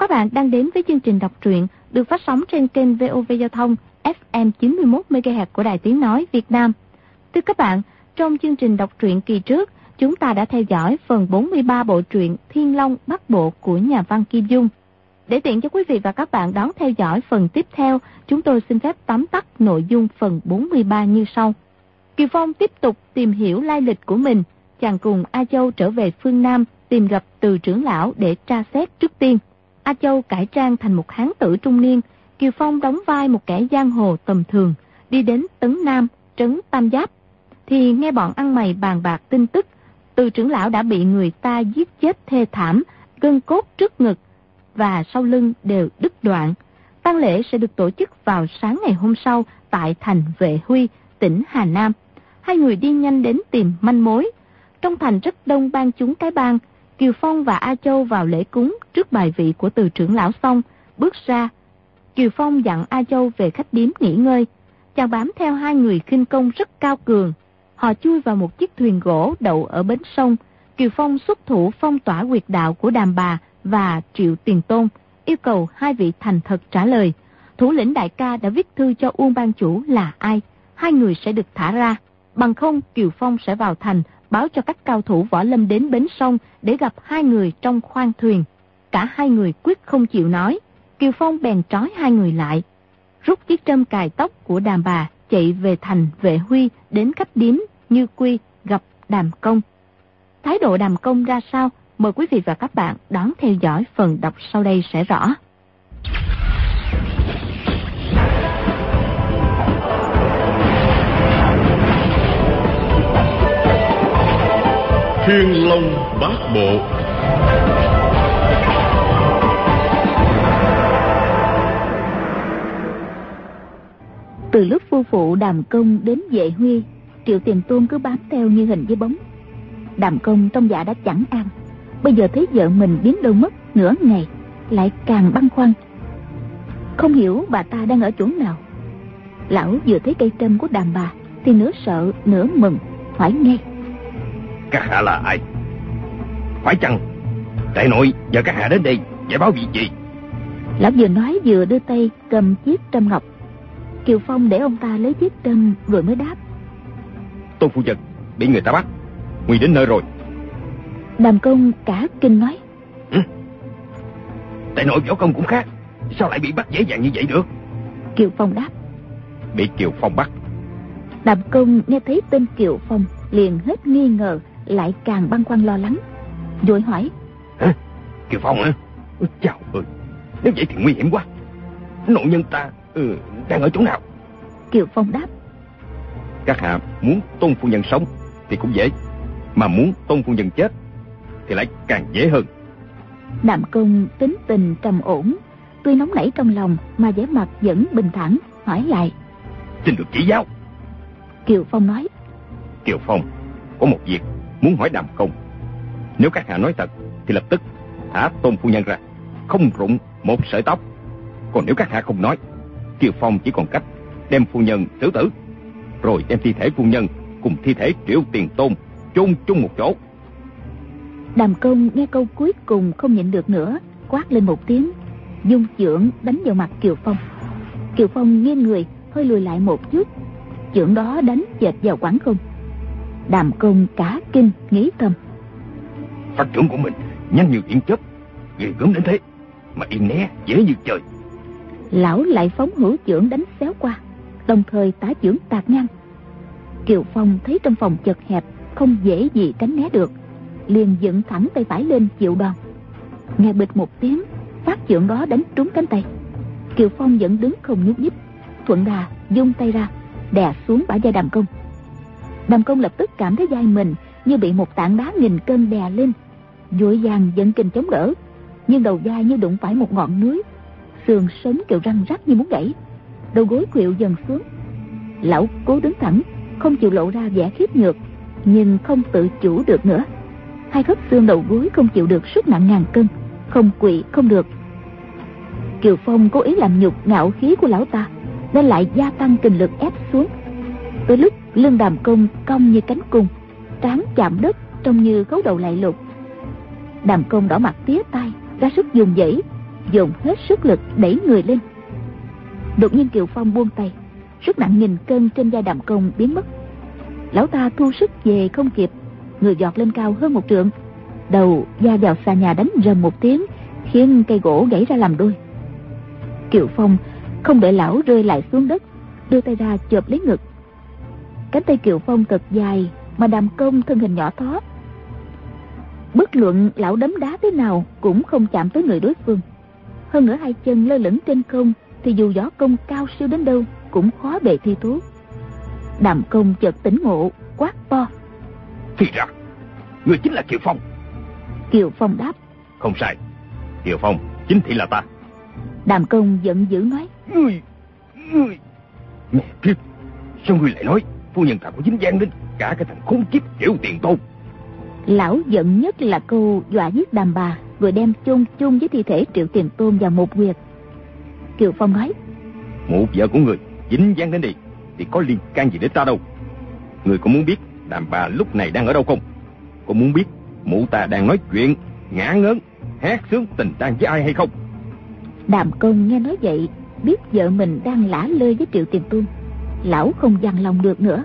Các bạn đang đến với chương trình đọc truyện được phát sóng trên kênh VOV Giao thông FM 91 MHz của Đài Tiếng nói Việt Nam. Thưa các bạn, trong chương trình đọc truyện kỳ trước, chúng ta đã theo dõi phần 43 bộ truyện Thiên Long Bắc Bộ của nhà văn Kim Dung. Để tiện cho quý vị và các bạn đón theo dõi phần tiếp theo, chúng tôi xin phép tóm tắt nội dung phần 43 như sau. Kiều Phong tiếp tục tìm hiểu lai lịch của mình. Chàng cùng A Châu trở về phương Nam tìm gặp Từ trưởng lão để tra xét trước tiên. A Châu cải trang thành một hán tử trung niên, Kiều Phong đóng vai một kẻ giang hồ tầm thường, đi đến Tấn Nam, trấn Tam Giáp, thì nghe bọn ăn mày bàn bạc tin tức, Từ trưởng lão đã bị người ta giết chết thê thảm, gân cốt trước ngực và sau lưng đều đứt đoạn. Tang lễ sẽ được tổ chức vào sáng ngày hôm sau tại thành Vệ Huy, tỉnh Hà Nam. Hai người đi nhanh đến tìm manh mối. Trong thành rất đông ban chúng cái bang. Kiều Phong và A Châu vào lễ cúng trước bài vị của Từ trưởng lão xong, bước ra. Kiều Phong dặn A Châu về khách điếm nghỉ ngơi. Chàng bám theo hai người khinh công rất cao cường. Họ chui vào một chiếc thuyền gỗ đậu ở bến sông. Kiều Phong xuất thủ phong tỏa huyệt đạo của Đàm Bà và Triệu Tiền Tôn, yêu cầu hai vị thành thật trả lời. Thủ lĩnh đại ca đã viết thư cho Uông ban chủ là ai, hai người sẽ được thả ra. Bằng không, Kiều Phong sẽ vào thành báo cho các cao thủ võ lâm đến bến sông để gặp hai người trong khoang thuyền. Cả hai người quyết không chịu nói. Kiều Phong bèn trói hai người lại, rút chiếc trâm cài tóc của Đàm Bà, chạy về thành Vệ Huy đến khách điếm Như Quy gặp Đàm Công. Thái độ Đàm Công ra sao? Mời quý vị và các bạn đón theo dõi phần đọc sau đây sẽ rõ. Thiên Long Bát Bộ. Từ lúc phu phụ Đàm Công đến Vệ Huy, Triệu Tiền Tôn cứ bám theo như hình với bóng. Đàm Công trong dạ đã chẳng an, bây giờ thấy vợ mình biến đâu mất nửa ngày, lại càng băn khoăn. Không hiểu bà ta đang ở chỗ nào. Lão vừa thấy cây trâm của Đàm Bà thì nửa sợ nửa mừng, hỏi ngay: Các hạ là ai? Phải chăng đại nội nhờ các hạ đến đây giải báo việc gì? Lão vừa nói vừa đưa tay cầm chiếc trâm ngọc. Kiều Phong để ông ta lấy chiếc trâm rồi mới đáp: Tôn phu nhân bị người ta bắt, nguy đến nơi rồi. Đàm Công cả kinh nói: Đại nội võ công cũng khác, sao lại bị bắt dễ dàng như vậy được? Kiều Phong đáp: Bị Kiều Phong bắt. Đàm Công nghe thấy tên Kiều Phong liền hết nghi ngờ, lại càng băn khoăn lo lắng, vội hỏi: Hả? Kiều Phong hả? Chào ơi, nếu vậy thì nguy hiểm quá. Nội nhân ta đang ở chỗ nào? Kiều Phong đáp: Các hạ muốn Tôn phu nhân sống thì cũng dễ, mà muốn Tôn phu nhân chết thì lại càng dễ hơn. Đàm Công tính tình trầm ổn, tuy nóng nảy trong lòng mà vẻ mặt vẫn bình thản, hỏi lại: Xin được chỉ giáo. Kiều Phong nói: Kiều Phong có một việc muốn hỏi Đàm Công. Nếu các hạ nói thật thì lập tức thả Tôn phu nhân ra, không rụng một sợi tóc. Còn nếu các hạ không nói, Kiều Phong chỉ còn cách đem phu nhân xử tử, rồi đem thi thể phu nhân cùng thi thể Triệu Tiền Tôn chôn chung một chỗ. Đàm Công nghe câu cuối cùng không nhịn được nữa, quát lên một tiếng, dung chưởng đánh vào mặt Kiều Phong. Kiều Phong nghiêng người hơi lùi lại một chút, chưởng đó đánh chệch vào quảng không. Đàm Công cả kinh nghĩ thầm: Phát chưởng của mình nhanh như điện chớp, ghê gớm đến thế mà im né dễ như trời. Lão lại phóng hữu chưởng đánh xéo qua, đồng thời tả chưởng tạt ngang. Kiều Phong thấy trong phòng chật hẹp, không dễ gì tránh né được, liền dựng thẳng tay phải lên chịu đòn. Nghe bịch một tiếng, phát chưởng đó đánh trúng cánh tay. Kiều Phong vẫn đứng không nhúc nhích, thuận đà vung tay ra đè xuống bả vai Đàm Công. Đàm Công lập tức cảm thấy vai mình như bị một tảng đá nghìn cân đè lên, vội vàng dẫn kình chống đỡ, nhưng đầu vai như đụng phải một ngọn núi, xương sống kêu răng rắc như muốn gãy, đầu gối khuỵu dần xuống. Lão cố đứng thẳng, không chịu lộ ra vẻ khiếp nhược, nhưng không tự chủ được nữa. Hai khớp xương đầu gối không chịu được sức nặng ngàn cân, không quỵ không được. Kiều Phong cố ý làm nhục ngạo khí của lão ta, nên lại gia tăng kình lực ép xuống. Tới lúc lưng Đàm Công cong như cánh cung, trán chạm đất trông như khấu đầu lại lục. Đàm Công đỏ mặt tía tai, ra sức dùng dãy, dồn hết sức lực đẩy người lên. Đột nhiên Kiều Phong buông tay, sức nặng 1000 cân trên vai Đàm Công biến mất. Lão ta thu sức về không kịp, người giọt lên cao hơn 1 trượng, đầu va vào xà nhà đánh rầm một tiếng, khiến cây gỗ gãy ra làm đôi. Kiều Phong không để lão rơi lại xuống đất, đưa tay ra chộp lấy ngực. Cánh tay Kiều Phong thật dài, mà Đàm Công thân hình nhỏ thó. Bất luận lão đấm đá thế nào cũng không chạm tới người đối phương. Hơn nữa 2 chân lơ lửng trên không, thì dù võ công cao siêu đến đâu cũng khó bề thi thố. Đàm Công chợt tỉnh ngộ, quát to: Thì ra người chính là Kiều Phong. Kiều Phong đáp: Không sai, Kiều Phong chính thị là ta. Đàm Công giận dữ nói: Ngươi mẹ kiếp, sao ngươi lại nói phu nhân ta có dính dáng đến cả cái thằng khốn kiếp Triệu Tiền Tôn? Lão giận nhất là câu dọa giết Đàm bà, rồi đem chôn chung với thi thể Triệu Tiền Tôn vào một huyệt. Kiều Phong nói: Mụ vợ của người dính dáng đến đi thì có liên can gì đến ta đâu. Người có muốn biết Đàm bà lúc này đang ở đâu không? Có muốn biết mụ ta đang nói chuyện ngả ngớn hát sướng tình tang với ai hay không? Đàm Công nghe nói vậy, biết vợ mình đang lả lơi với Triệu Tiền Tôn, lão không dằn lòng được nữa,